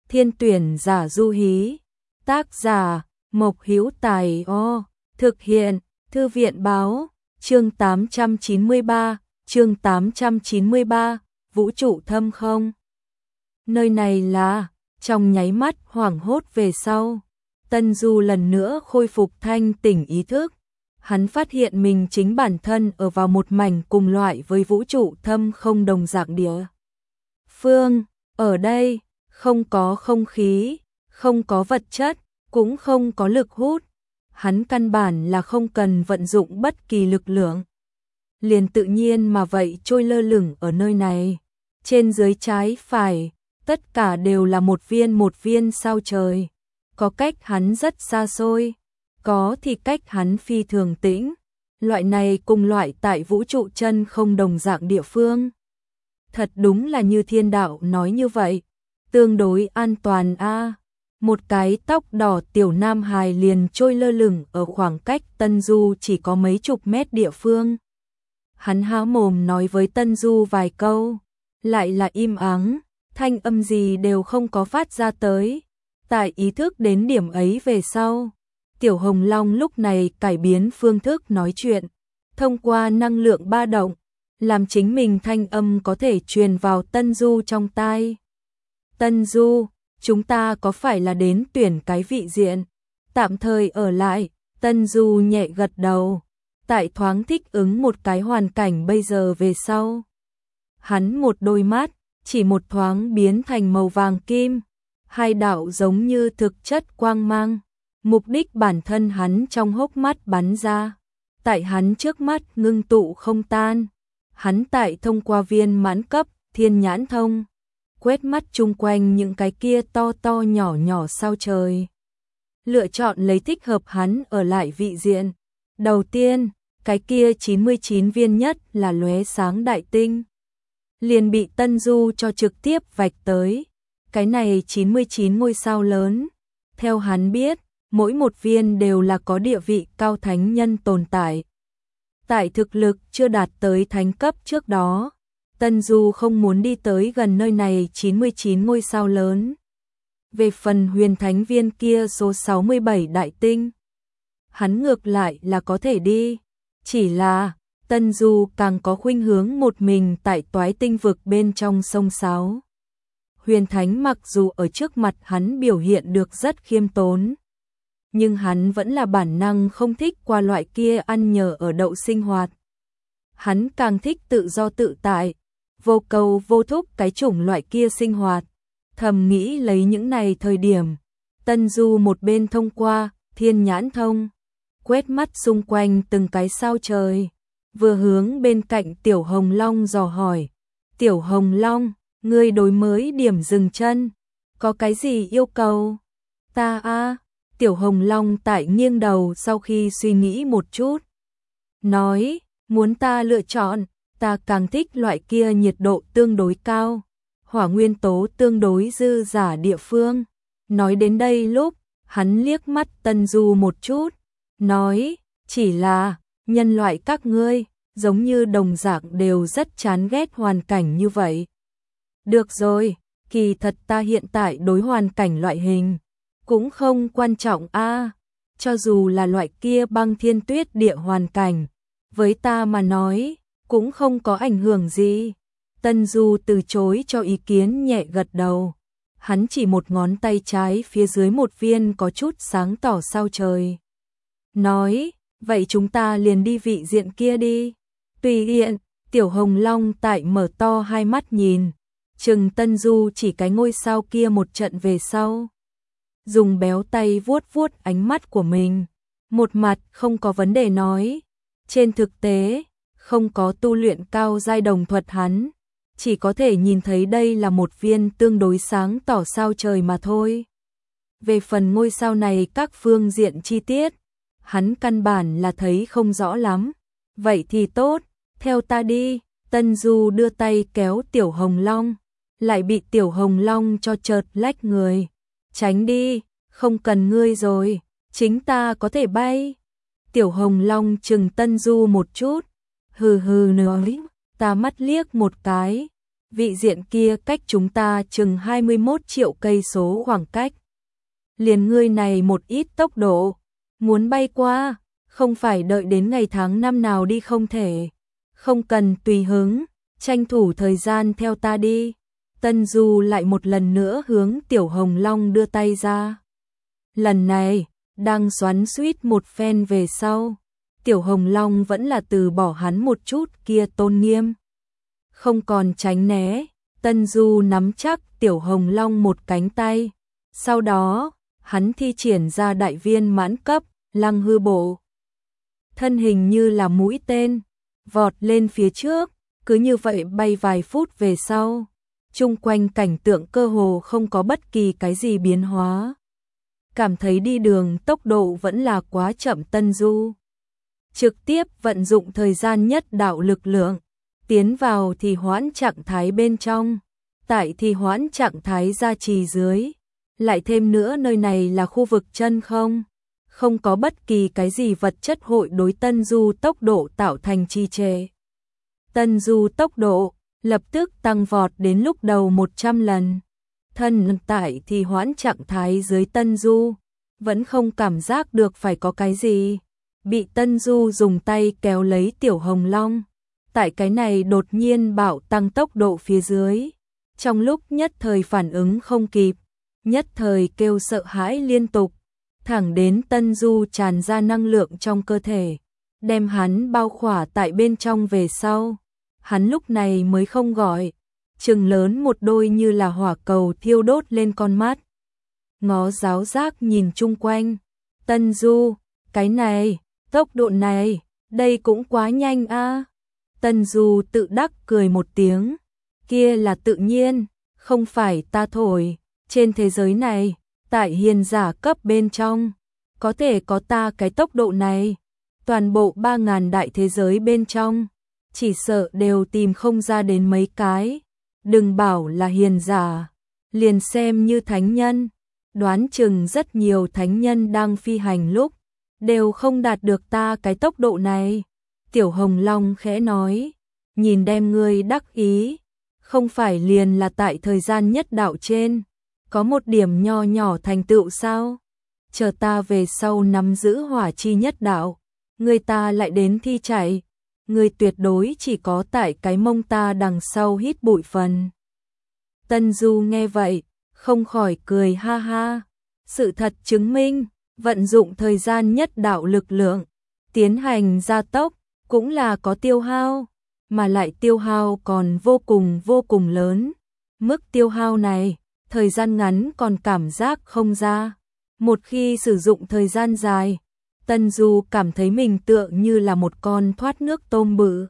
Thiên tuyển giả du hí. Tác giả Mộc Hữu Tài. Thực hiện Thư viện báo. Chương 893, vũ trụ thâm không. Nơi này là, trong nháy mắt hoảng hốt về sau, Tân Du lần nữa khôi phục thanh tỉnh ý thức. Hắn phát hiện mình chính bản thân ở vào một mảnh cùng loại với vũ trụ thâm không đồng dạng địa phương. Ở đây, không có không khí, không có vật chất, cũng không có lực hút. Hắn căn bản là không cần vận dụng bất kỳ lực lượng. Liền tự nhiên mà vậy trôi lơ lửng ở nơi này. Trên dưới trái phải, tất cả đều là một viên sao trời. Có cách hắn rất xa xôi, có thì cách hắn phi thường tĩnh. Loại này cùng loại tại vũ trụ chân không đồng dạng địa phương. Thật đúng là như thiên đạo nói như vậy, tương đối an toàn a. Một cái tóc đỏ tiểu nam hài liền trôi lơ lửng ở khoảng cách Tân Du chỉ có mấy chục mét địa phương. Hắn há mồm nói với Tân Du vài câu, lại là im ắng, thanh âm gì đều không có phát ra tới. Tại ý thức đến điểm ấy về sau, Tiểu Hồng Long lúc này cải biến phương thức nói chuyện, thông qua năng lượng ba động, làm chính mình thanh âm có thể truyền vào Tân Du trong tai. Tân Du, chúng ta có phải là đến tuyển cái vị diện, tạm thời ở lại? Tân Du nhẹ gật đầu, tại thoáng thích ứng một cái hoàn cảnh bây giờ về sau. Hắn một đôi mắt, chỉ một thoáng biến thành màu vàng kim, hai đạo giống như thực chất quang mang. Mục đích bản thân hắn trong hốc mắt bắn ra, tại hắn trước mắt ngưng tụ không tan. Hắn tại thông qua viên mãn cấp thiên nhãn thông, quét mắt chung quanh những cái kia to to nhỏ nhỏ sao trời. Lựa chọn lấy thích hợp hắn ở lại vị diện. Đầu tiên, cái kia 99 viên nhất là lóe sáng đại tinh, liền bị Tân Du cho trực tiếp vạch tới. Cái này 99 ngôi sao lớn, theo hắn biết, mỗi một viên đều là có địa vị cao thánh nhân tồn tại. Tại thực lực chưa đạt tới thánh cấp trước đó, Tân Du không muốn đi tới gần nơi này 99 ngôi sao lớn. Về phần huyền thánh viên kia số 67 đại tinh, hắn ngược lại là có thể đi. Chỉ là, Tân Du càng có khuynh hướng một mình tại toái tinh vực bên trong sông sáo. Huyền thánh mặc dù ở trước mặt hắn biểu hiện được rất khiêm tốn, nhưng hắn vẫn là bản năng không thích qua loại kia ăn nhờ ở đậu sinh hoạt. Hắn càng thích tự do tự tại, vô cầu vô thúc cái chủng loại kia sinh hoạt. Thầm nghĩ lấy những này thời điểm, Tân Du một bên thông qua thiên nhãn thông, quét mắt xung quanh từng cái sao trời, vừa hướng bên cạnh Tiểu Hồng Long dò hỏi. Tiểu Hồng Long, ngươi đối mới điểm dừng chân, có cái gì yêu cầu? Ta Tiểu Hồng Long tại nghiêng đầu sau khi suy nghĩ một chút, nói, muốn ta lựa chọn, ta càng thích loại kia nhiệt độ tương đối cao, hỏa nguyên tố tương đối dư giả địa phương. Nói đến đây lúc, hắn liếc mắt Tân Du một chút, nói, chỉ là, nhân loại các ngươi, giống như đồng dạng đều rất chán ghét hoàn cảnh như vậy. Được rồi, kỳ thật ta hiện tại đối hoàn cảnh loại hình cũng không quan trọng a, cho dù là loại kia băng thiên tuyết địa hoàn cảnh, với ta mà nói, cũng không có ảnh hưởng gì. Tân Du từ chối cho ý kiến nhẹ gật đầu. Hắn chỉ một ngón tay trái phía dưới một viên có chút sáng tỏ sao trời. Nói, vậy chúng ta liền đi vị diện kia đi. Tùy tiện. Tiểu Hồng Long tại mở to hai mắt nhìn, chừng Tân Du chỉ cái ngôi sao kia một trận về sau. Dùng béo tay vuốt vuốt ánh mắt của mình, một mặt không có vấn đề nói. Trên thực tế, không có tu luyện cao giai đồng thuật hắn, chỉ có thể nhìn thấy đây là một viên tương đối sáng tỏ sao trời mà thôi. Về phần ngôi sao này các phương diện chi tiết, hắn căn bản là thấy không rõ lắm. Vậy thì tốt, theo ta đi. Tân Du đưa tay kéo Tiểu Hồng Long, lại bị Tiểu Hồng Long cho chợt lách người. Tránh đi, không cần ngươi rồi, chính ta có thể bay. Tiểu Hồng Long chừng Tân Du một chút, hừ hừ nói, ta mắt liếc một cái, vị diện kia cách chúng ta chừng 21 triệu cây số khoảng cách. Liền ngươi này một ít tốc độ, muốn bay qua, không phải đợi đến ngày tháng năm nào đi không thể. Không cần tùy hứng, tranh thủ thời gian theo ta đi. Tân Du lại một lần nữa hướng Tiểu Hồng Long đưa tay ra. Lần này, đang xoắn xuýt một phen về sau, Tiểu Hồng Long vẫn là từ bỏ hắn một chút kia tôn nghiêm. Không còn tránh né, Tân Du nắm chắc Tiểu Hồng Long một cánh tay. Sau đó, hắn thi triển ra đại viên mãn cấp, Lăng Hư Bộ. Thân hình như là mũi tên, vọt lên phía trước, cứ như vậy bay vài phút về sau. Chung quanh cảnh tượng cơ hồ không có bất kỳ cái gì biến hóa. Cảm thấy đi đường tốc độ vẫn là quá chậm, Tân Du trực tiếp vận dụng thời gian nhất đạo lực lượng, tiến vào thì hoãn trạng thái bên trong. Tại thì hoãn trạng thái gia trì dưới, lại thêm nữa nơi này là khu vực chân không, không có bất kỳ cái gì vật chất hội đối Tân Du tốc độ tạo thành trì trệ. Tân Du tốc độ lập tức tăng vọt đến lúc đầu 100 lần. Thân tại thì hoãn trạng thái dưới Tân Du, vẫn không cảm giác được phải có cái gì. Bị Tân Du dùng tay kéo lấy Tiểu Hồng Long. Tại cái này đột nhiên bạo tăng tốc độ phía dưới. Trong lúc nhất thời phản ứng không kịp, nhất thời kêu sợ hãi liên tục. Thẳng đến Tân Du tràn ra năng lượng trong cơ thể, đem hắn bao khỏa tại bên trong về sau. Hắn lúc này mới không gọi, trừng lớn một đôi như là hỏa cầu thiêu đốt lên con mắt. Ngó giáo giác nhìn chung quanh. Tân Du, cái này, tốc độ này, đây cũng quá nhanh a. Tân Du tự đắc cười một tiếng. Kia là tự nhiên, không phải ta thổi. Trên thế giới này, tại hiền giả cấp bên trong, có thể có ta cái tốc độ này. Toàn bộ 3.000 đại thế giới bên trong, chỉ sợ đều tìm không ra đến mấy cái. Đừng bảo là hiền giả, liền xem như thánh nhân. Đoán chừng rất nhiều thánh nhân đang phi hành lúc, đều không đạt được ta cái tốc độ này. Tiểu Hồng Long khẽ nói, nhìn đem ngươi đắc ý, không phải liền là tại thời gian nhất đạo trên, có một điểm nho nhỏ thành tựu sao? Chờ ta về sau nắm giữ hỏa chi nhất đạo, người ta lại đến thi chạy, người tuyệt đối chỉ có tại cái mông ta đằng sau hít bụi phần. Tân Du nghe vậy, không khỏi cười ha ha. Sự thật chứng minh, vận dụng thời gian nhất đạo lực lượng, tiến hành gia tốc, cũng là có tiêu hao, mà lại tiêu hao còn vô cùng lớn. Mức tiêu hao này, thời gian ngắn còn cảm giác không ra. Một khi sử dụng thời gian dài, Tân Du cảm thấy mình tựa như là một con thoát nước tôm bự.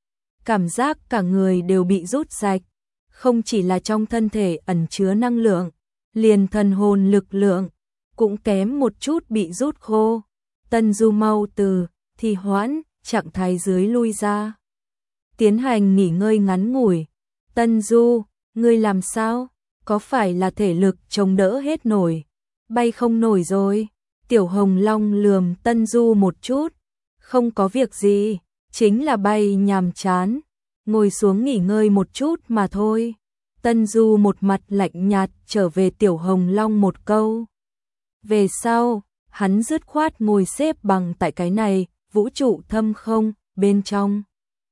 Cảm giác cả người đều bị rút sạch, không chỉ là trong thân thể ẩn chứa năng lượng, liền thần hồn lực lượng, cũng kém một chút bị rút khô. Tân Du mau từ thì hoãn, trạng thái dưới lui ra. Tiến hành nghỉ ngơi ngắn ngủi. Tân Du, ngươi làm sao? Có phải là thể lực chống đỡ hết nổi? Bay không nổi rồi. Tiểu Hồng Long lườm Tân Du một chút. Không có việc gì, chính là bay nhàm chán. Ngồi xuống nghỉ ngơi một chút mà thôi. Tân Du một mặt lạnh nhạt trở về Tiểu Hồng Long một câu. Về sau, hắn dứt khoát ngồi xếp bằng tại cái này, vũ trụ thâm không, bên trong.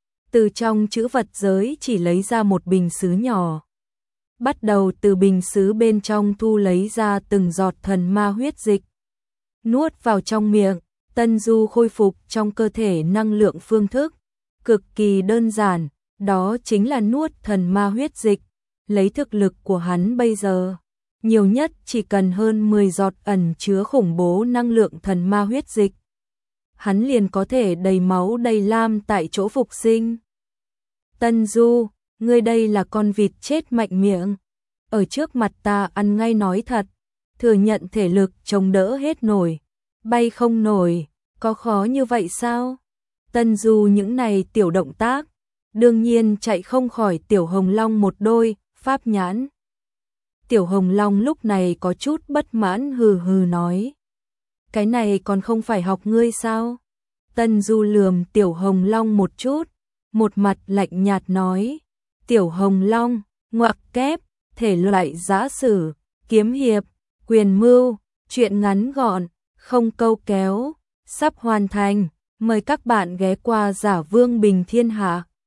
Từ trong chữ vật giới chỉ lấy ra một bình sứ nhỏ. Bắt đầu từ bình sứ bên trong thu lấy ra từng giọt thần ma huyết dịch. Nuốt vào trong miệng, Tân Du khôi phục trong cơ thể năng lượng phương thức. Cực kỳ đơn giản, đó chính là nuốt thần ma huyết dịch. Lấy thực lực của hắn bây giờ, nhiều nhất chỉ cần hơn 10 giọt ẩn chứa khủng bố năng lượng thần ma huyết dịch. Hắn liền có thể đầy máu đầy lam tại chỗ phục sinh. Tân Du, ngươi đây là con vịt chết mạnh miệng. Ở trước mặt ta ăn ngay nói thật, thừa nhận thể lực chống đỡ hết nổi, bay không nổi, có khó như vậy sao? Tân Du những này tiểu động tác, đương nhiên chạy không khỏi Tiểu Hồng Long một đôi, pháp nhãn. Tiểu Hồng Long lúc này có chút bất mãn hừ hừ nói. Cái này còn không phải học ngươi sao? Tân Du lườm Tiểu Hồng Long một chút, một mặt lạnh nhạt nói. Tiểu Hồng Long, Ngoặc kép, thể loại giã sử, kiếm hiệp, quyền mưu, truyện ngắn gọn, không câu kéo, sắp hoàn thành. Mời các bạn ghé qua Giả Vương Bình Thiên Hạ.